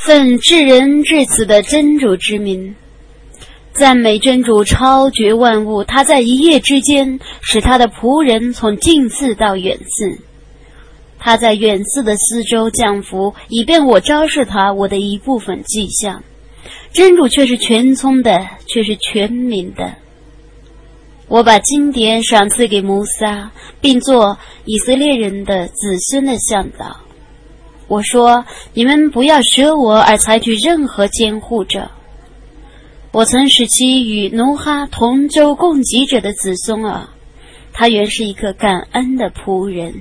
奉至人至此的真主之名，赞美真主超绝万物，他在一夜之间使他的仆人从近寺到远寺，他在远寺的四周降福，以便我昭示他我的一部分迹象。真主却是全聪的，却是全明的。我把经典赏赐给摩萨，并做以色列人的子孙的向导。我说，你们不要舍我而采取任何监护者。我曾使其与努哈同舟共济者的子孙儿，他原是一个感恩的仆人。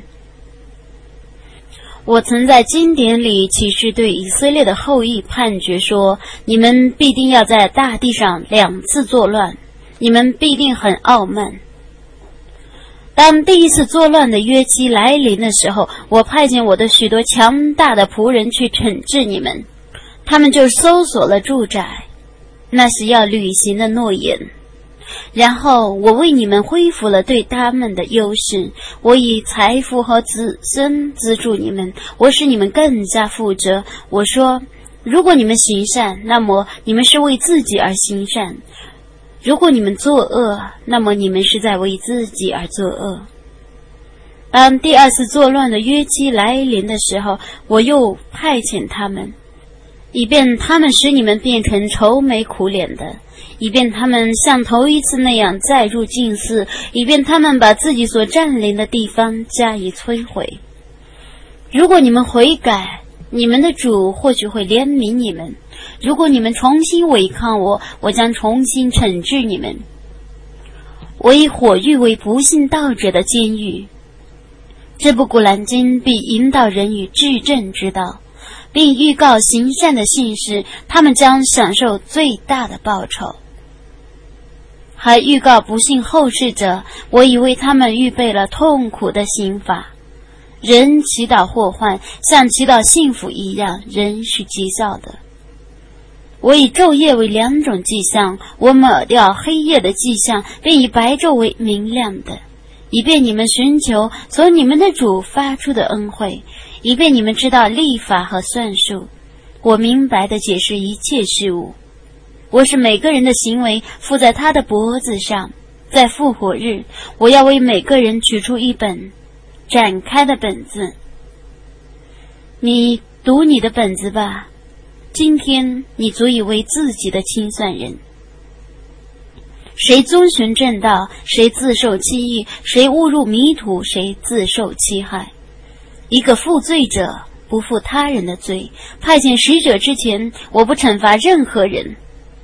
我曾在经典里启示对以色列的后裔判决说，你们必定要在大地上2次作乱，你们必定很傲慢。当第一次作乱的约期来临的时候，我派遣我的许多强大的仆人去惩治你们，他们就搜索了住宅，那是要履行的诺言。然后我为你们恢复了对他们的优势，我以财富和子孙资助你们，我使你们更加富足。我说，如果你们行善，那么你们是为自己而行善；如果你们作恶，那么你们是在为自己而作恶。当第2次作乱的约期来临的时候，我又派遣他们，以便他们使你们变成愁眉苦脸的，以便他们像头一次那样再入禁寺，以便他们把自己所占领的地方加以摧毁。如果你们悔改，你们的主或许会怜悯你们；如果你们重新违抗我，我将重新惩治你们。我以火狱为不信道者的监狱，这部古兰经必引导人与至正之道，并预告行善的信士，他们将享受最大的报酬。还预告不幸后世者，我已为他们预备了痛苦的刑罚。人祈祷祸患，像祈祷幸福一样，人是极效的。我以昼夜为2种迹象，我抹掉黑夜的迹象，并以白昼为明亮的，以便你们寻求从你们的主发出的恩惠，以便你们知道历法和算术。我明白地解释一切事物。我使每个人的行为附在他的脖子上，在复活日，我要为每个人取出一本展开的本子。你读你的本子吧，今天你足以为自己的清算人。谁遵循正道，谁自受欺役，谁误入迷途，谁自受欺害。一个负罪者不负他人的罪，派遣使者之前，我不惩罚任何人。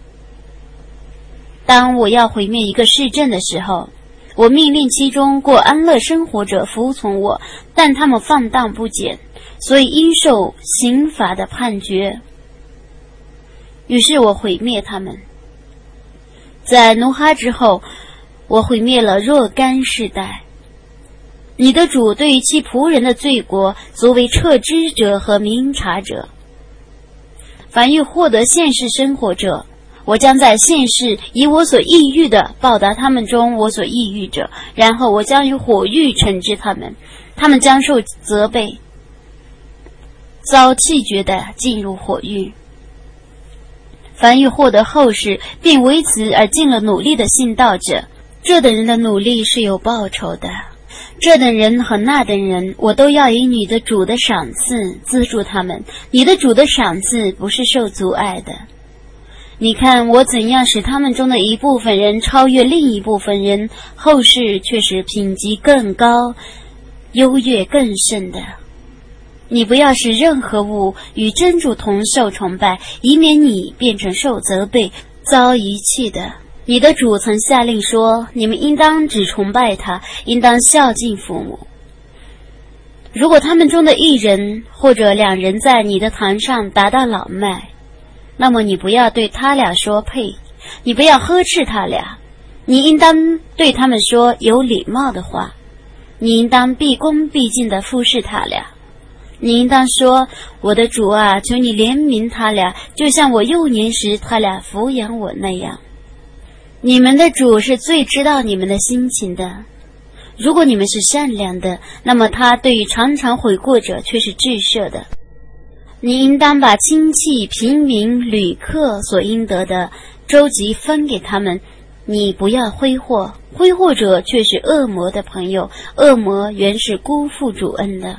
当我要毁灭一个市镇的时候，我命令其中过安乐生活者服从我，但他们放荡不检，所以应受刑罚的判决。于是我毁灭他们。在努哈之后，我毁灭了若干世代。你的主对于其仆人的罪过，足为撤知者和明察者。凡欲获得现世生活者，我将在现世以我所抑郁的报答他们中我所抑郁者，然后我将以火狱惩治他们，他们将受责备，遭弃绝的进入火狱。凡欲获得后世并为此而尽了努力的信道者，这等人的努力是有报酬的。这等人和那等人，我都要以你的主的赏赐资助他们，你的主的赏赐不是受阻碍的。你看我怎样使他们中的一部分人超越另一部分人，后世却是品级更高，优越更甚的。你不要使任何物与真主同受崇拜，以免你变成受责备、遭遗弃的。你的主曾下令说，你们应当只崇拜他，应当孝敬父母。如果他们中的一人或者2人在你的堂上达到老迈，那么你不要对他俩说呸，你不要呵斥他俩，你应当对他们说有礼貌的话，你应当毕恭毕敬地服侍他俩。你应当说，我的主啊，求你怜悯他俩，就像我幼年时他俩抚养我那样。你们的主是最知道你们的心情的。如果你们是善良的，那么他对于常常悔过者却是至赦的。 你应当把亲戚、平民、旅客所应得的周集分给他们。你不要挥霍，挥霍者却是恶魔的朋友，恶魔原是辜负主恩的。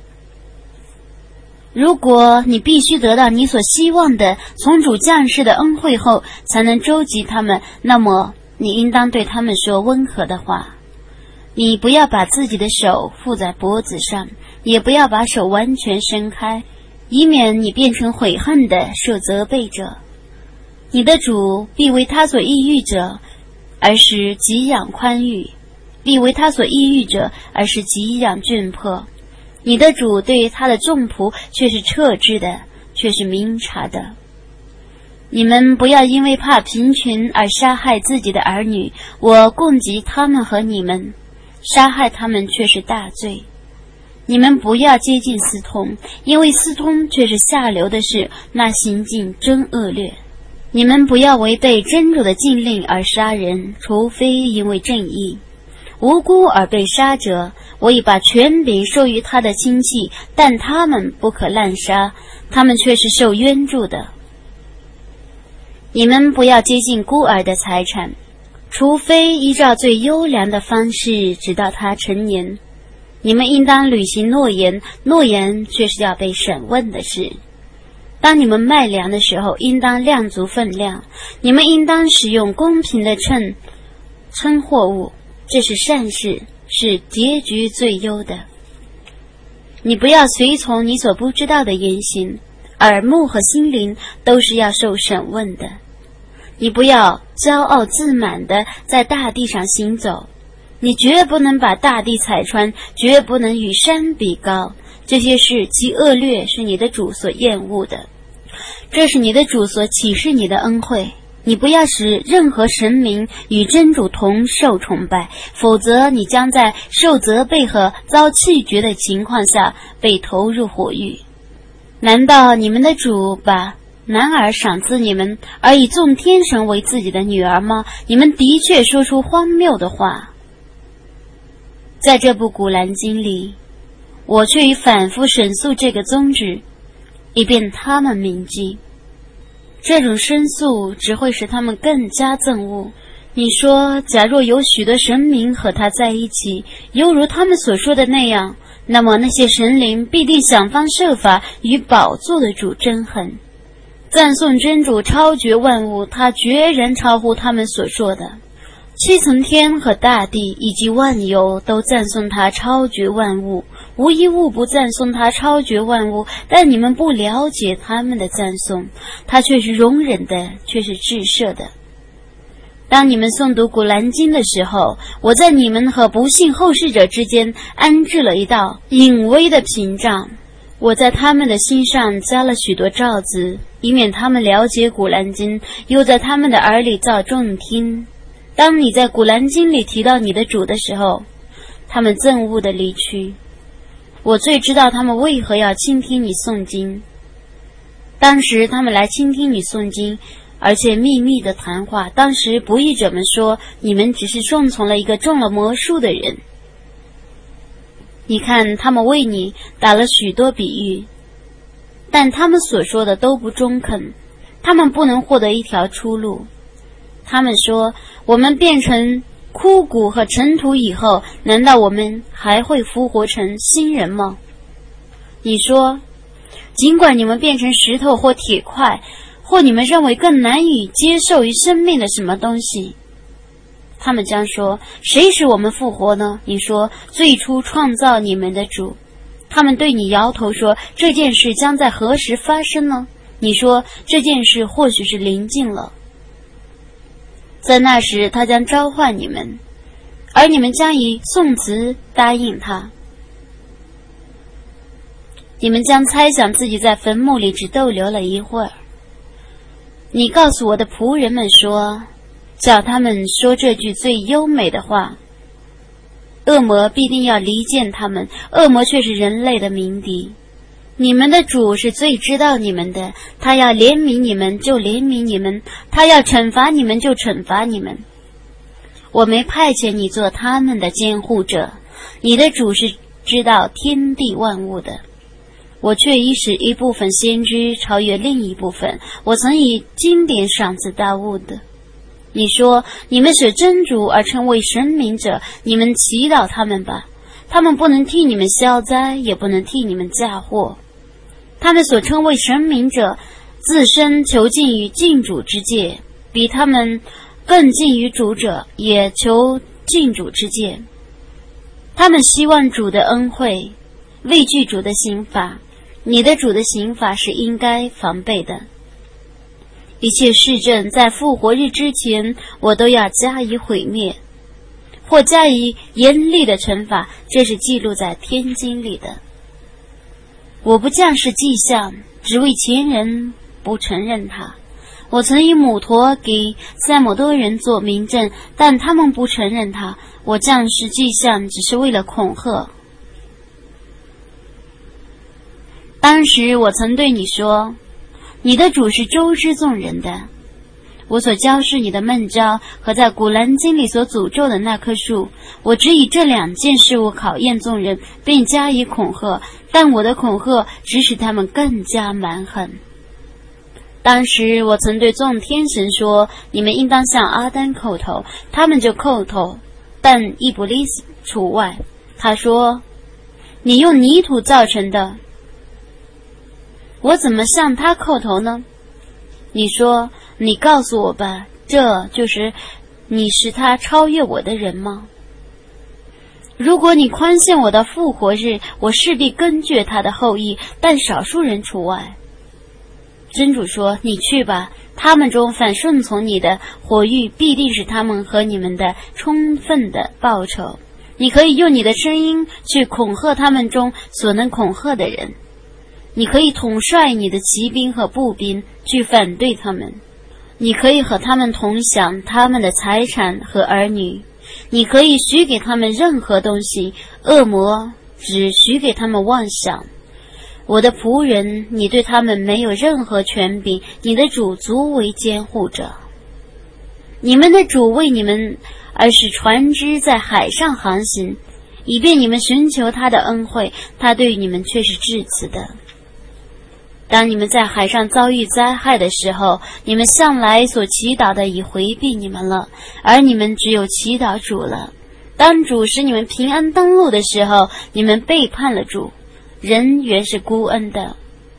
如果你必须得到你所希望的从主降世的恩惠后才能周集他们，那么你应当对他们说温和的话。你不要把自己的手附在脖子上，也不要把手完全伸开，以免你变成悔恨的受责备者。你的主必为他所抑郁者，而是给养宽裕；必为他所抑郁者，而是给养窘迫。你的主对于他的众仆却是撤之的，却是明察的。你们不要因为怕贫穷而杀害自己的儿女，我供给他们和你们，杀害他们却是大罪。你们不要接近私通，因为私通却是下流的事，那行径真恶劣。你们不要违背真主的禁令而杀人，除非因为正义。无辜而被杀者，我已把权柄授予他的亲戚，但他们不可滥杀，他们却是受冤助的。你们不要接近孤儿的财产，除非依照最优良的方式，直到他成年。你们应当履行诺言，诺言却是要被审问的事。当你们卖粮的时候，应当量足分量，你们应当使用公平的称货物，这是善事，是结局最优的。你不要随从你所不知道的言行，耳目和心灵都是要受审问的。你不要骄傲自满地在大地上行走，你绝不能把大地踩穿，绝不能与山比高。这些事极恶劣，是你的主所厌恶的，这是你的主所启示你的恩惠。你不要使任何神明与真主同受崇拜，否则你将在受责备和遭弃绝的情况下被投入火狱。难道你们的主把男儿赏赐你们，而以众天神为自己的女儿吗？你们的确说出荒谬的话。在这部古兰经里，我却已反复审诉这个宗旨，以便他们铭记。这种申诉只会使他们更加憎恶。你说，假若有许多神明和他在一起，犹如他们所说的那样，那么那些神灵必定想方设法与宝座的主争衡。赞颂真主超绝万物，他决然超乎他们所说的。七层天和大地以及万有都赞颂他超绝万物，无一物不赞颂他超绝万物，但你们不了解他们的赞颂，他却是容忍的，却是至赦的。当你们诵读古兰经的时候，我在你们和不信后世者之间安置了一道隐微的屏障，我在他们的心上加了许多罩子，以免他们了解古兰经，又在他们的耳里造众听。当你在古兰经里提到你的主的时候，他们憎恶地离去。我最知道他们为何要倾听你诵经。当时他们来倾听你诵经，而且秘密的谈话。当时不义者们说，你们只是顺从了一个中了魔术的人。你看，他们为你打了许多比喻，但他们所说的都不中肯，他们不能获得一条出路。他们说，我们变成枯骨和尘土以后，难道我们还会复活成新人吗？你说，尽管你们变成石头或铁块，或你们认为更难以接受于生命的什么东西，他们将说，谁使我们复活呢？你说，最初创造你们的主。他们对你摇头说，这件事将在何时发生呢？你说，这件事或许是临近了。在那时，他将召唤你们，而你们将以颂词答应他。你们将猜想自己在坟墓里只逗留了一会儿。你告诉我的仆人们说，叫他们说这句最优美的话。恶魔必定要离间他们，恶魔却是人类的鸣笛。你们的主是最知道你们的，他要怜悯你们就怜悯你们，他要惩罚你们就惩罚你们。我没派遣你做他们的监护者，你的主是知道天地万物的。 我却已使一部分先知超越另一部分，我曾以经典赏赐大物的。你说，你们使真主而称为神明者，你们祈祷他们吧，他们不能替你们消灾，也不能替你们嫁祸。他们所称为神明者，自身求近于敬主之界，比他们更近于主者也求敬主之界。他们希望主的恩惠，畏惧主的刑罚。你的主的刑罚是应该防备的。一切事政在复活日之前，我都要加以毁灭，或加以严厉的惩罚，这是记录在天经里的。我不降示迹象，只为前人不承认他。我曾以母驼给塞姆多人做明证，但他们不承认他。我降示迹象只是为了恐吓。当时我曾对你说，你的主是周知众人的。我所教示你的梦兆和在古兰经里所诅咒的那棵树，我只以这2件事物考验众人，并加以恐吓，但我的恐吓只使他们更加蛮横。当时我曾对众天神说，你们应当向阿丹叩头，他们就叩头，但伊布利斯除外。他说，你用泥土造成的，我怎么向他叩头呢？你说，你告诉我吧，这就是你使他超越我的人吗？如果你宽限我的复活日，我势必根据他的后裔，但少数人除外。真主说，你去吧，他们中反顺从你的，火狱必定是他们和你们的充分的报酬。你可以用你的声音去恐吓他们中所能恐吓的人，你可以统帅你的骑兵和步兵去反对他们，你可以和他们同享他们的财产和儿女，你可以许给他们任何东西，恶魔只许给他们妄想。我的仆人，你对他们没有任何权柄，你的主足为监护者。你们的主为你们而使船只在海上航行，以便你们寻求他的恩惠，他对你们却是至慈的。当你们在海上遭遇灾害的时候，你们向来所祈祷的已回避你们了，而你们只有祈祷主了。当主使你们平安登陆的时候，你们背叛了主，人原是孤恩的。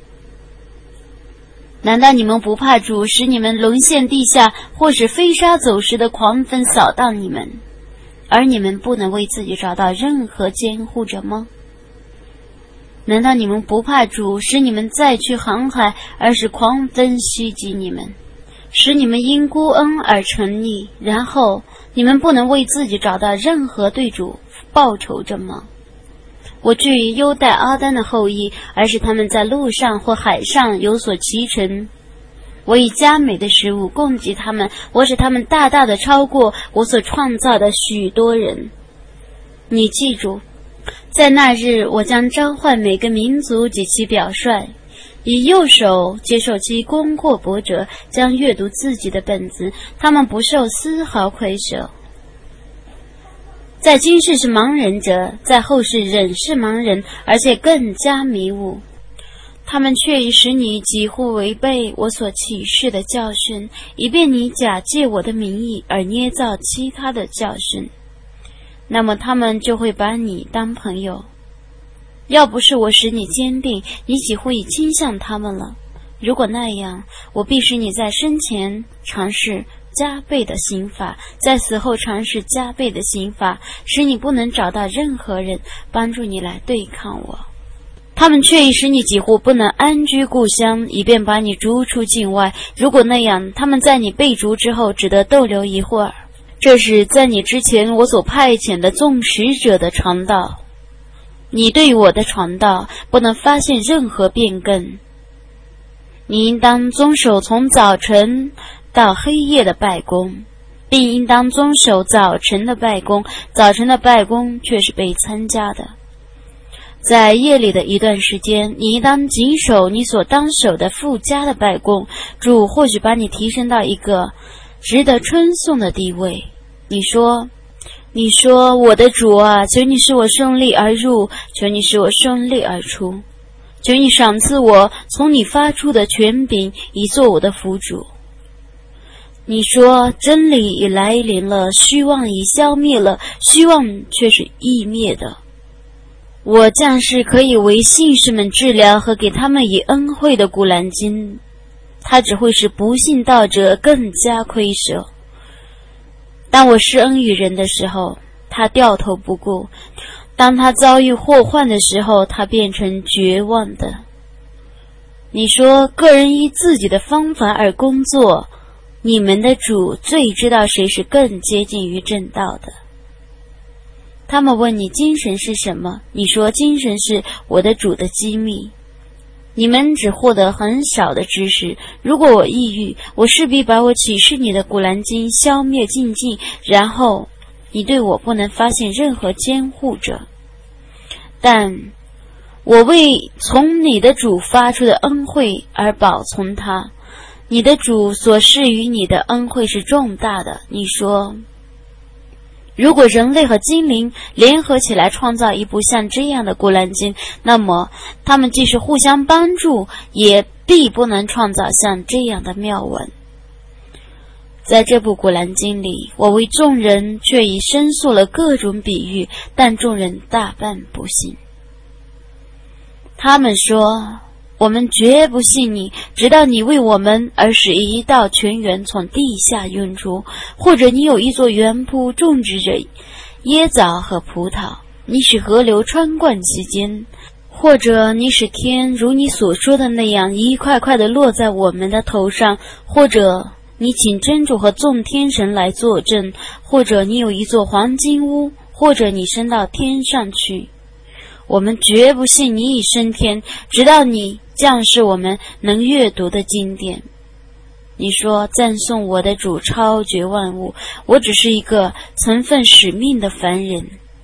难道你们不怕主使你们沦陷地下，或使飞沙走石的狂风扫荡你们，而你们不能为自己找到任何监护者吗？难道你们不怕主使你们再去航海，而使狂风袭击你们，使你们因孤恩而沉溺，然后你们不能为自己找到任何对主报仇者吗？我至于优待阿丹的后裔，而使他们在路上或海上有所骑乘。我以佳美的食物供给他们，我使他们大大的超过我所创造的许多人。你记住，在那日我将召唤每个民族及其表率，以右手接受其功过薄者，将阅读自己的本子，他们不受丝毫亏舍。在今世是盲人者，在后世仍是盲人，而且更加迷雾。他们却已使你几乎违背我所启示的教训，以便你假借我的名义而捏造其他的教训。那么他们就会把你当朋友。要不是我使你坚定，你几乎已倾向他们了。如果那样，我必使你在生前尝试加倍的刑罚，在死后尝试加倍的刑罚，使你不能找到任何人帮助你来对抗我。他们却已使你几乎不能安居故乡，以便把你逐出境外。如果那样，他们在你被逐之后只得逗留一会儿。这是在你之前我所派遣的众使者的传道，你对我的传道不能发现任何变更。你应当遵守从早晨到黑夜的拜功，并应当遵守早晨的拜功，早晨的拜功却是被参加的。在夜里的一段时间，你应当谨守你所当守的附加的拜功，主或许把你提升到一个值得称颂的地位。你说我的主啊，求你使我顺利而入，求你使我顺利而出。 求你赏赐我从你发出的权柄，以做我的辅主。你说真理已来临了，虚妄已消灭了，虚妄却是易灭的。我将是可以为信士们治疗和给他们以恩惠的古兰经，它只会使不信道者更加亏舍。当我施恩于人的时候，他掉头不顾；当他遭遇祸患的时候，他变成绝望的。你说个人依自己的方法而工作，你们的主最知道谁是更接近于正道的。他们问你精神是什么，你说精神是我的主的机密。你们只获得很少的知识，如果我抑郁，我势必把我启示你的古兰经消灭尽尽，然后你对我不能发现任何监护者。但我为从你的主发出的恩惠而保存它，你的主所施于你的恩惠是重大的。你说如果人类和精灵联合起来创造一部像这样的古兰经，那么他们即使互相帮助，也必不能创造像这样的妙文。在这部古兰经里，我为众人却已申诉了各种比喻，但众人大半不信。他们说我们绝不信你，直到你为我们而使一道泉源从地下涌出，或者你有一座园圃种植着椰枣和葡萄，你使河流穿贯其间，或者你使天如你所说的那样一块块的落在我们的头上，或者你请真主和众天神来作证，或者你有一座黄金屋，或者你升到天上去。我们绝不信你已升天，直到你降示我们能阅读的经典。你说赞颂我的主超绝万物，我只是一个曾份使命的凡人。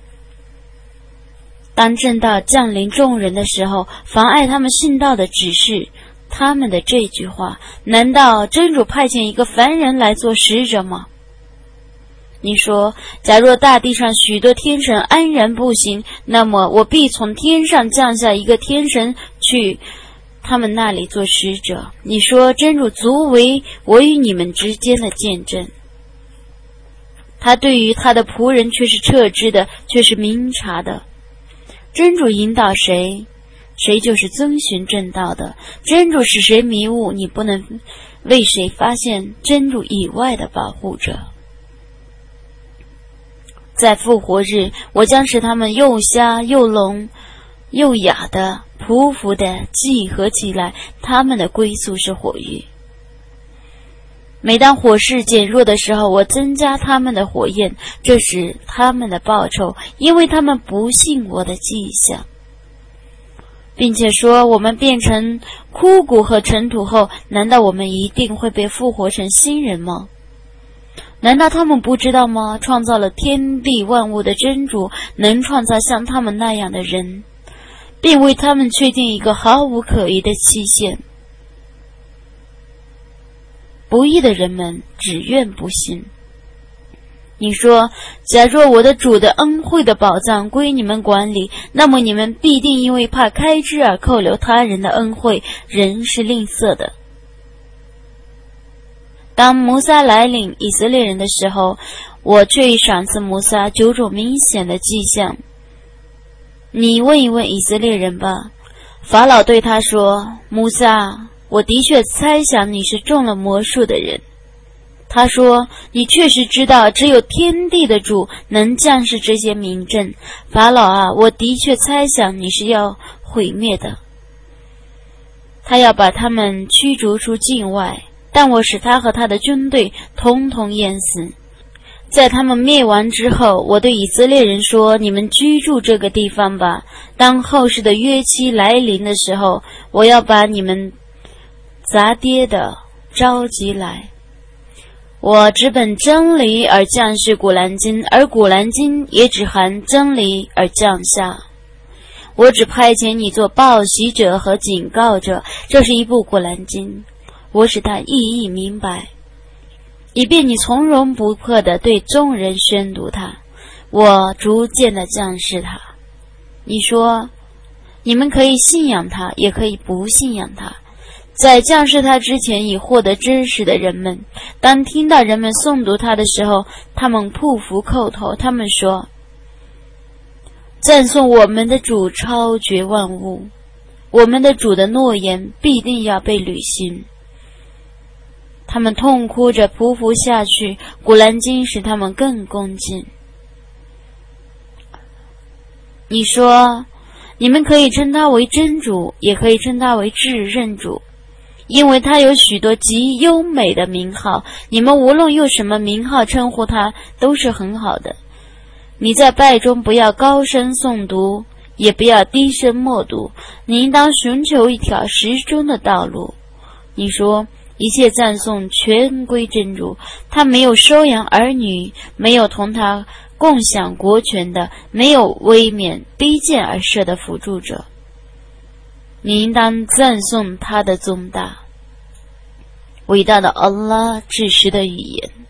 当正道降临众人的时候，妨碍他们信道的只是他们的这句话，难道真主派遣一个凡人来做使者吗？你说假若大地上许多天神安然不行，那么我必从天上降下一个天神去他们那里做使者。你说真主足为我与你们之间的见证，他对于他的仆人却是彻知的，却是明察的。真主引导谁，谁就是遵循正道的。真主使谁迷雾，你不能为谁发现真主以外的保护者。在复活日，我将使他们又瞎又聋又哑的匍匐的集合起来，他们的归宿是火狱。每当火势减弱的时候，我增加他们的火焰，这是他们的报酬，因为他们不信我的迹象。并且说我们变成枯骨和尘土后，难道我们一定会被复活成新人吗？难道他们不知道吗？创造了天地万物的真主能创造像他们那样的人，并为他们确定一个毫无可疑的期限。不义的人们只愿不信。你说假若我的主的恩惠的宝藏归你们管理，那么你们必定因为怕开支而扣留他人的恩惠，人是吝啬的。当摩萨来领以色列人的时候，我却已赏赐摩萨9种明显的迹象。你问一问以色列人吧。法老对他说，摩萨，我的确猜想你是中了魔术的人。他说，你确实知道只有天地的主能降示这些明证。法老啊，我的确猜想你是要毁灭的。他要把他们驱逐出境外，但我使他和他的军队统统淹死。在他们灭亡之后，我对以色列人说，你们居住这个地方吧。当后世的约期来临的时候，我要把你们砸跌的召集来。我只本真理而降示古兰经，而古兰经也只含真理而降下。我只派遣你做报喜者和警告者，这是一部古兰经，我使它意义明白，以便你从容不迫地对众人宣读它。我逐渐地降示它。你说你们可以信仰他，也可以不信仰他。在降世他之前已获得知识的人们，当听到人们诵读他的时候，他们匍匐叩头，他们说：赞颂我们的主超绝万物，我们的主的诺言必定要被履行。他们痛哭着匍匐下去，古兰经使他们更恭敬。你说，你们可以称他为真主，也可以称他为至认主，因为他有许多极优美的名号，你们无论用什么名号称呼他都是很好的。你在拜中不要高声诵读，也不要低声默读，你应当寻求一条时中的道路。你说，一切赞颂全归真主，他没有收养儿女，没有同他共享国权的，没有威冕卑贱而设的辅助者。你应当赞颂他的宗大，伟大的安拉至实的语言。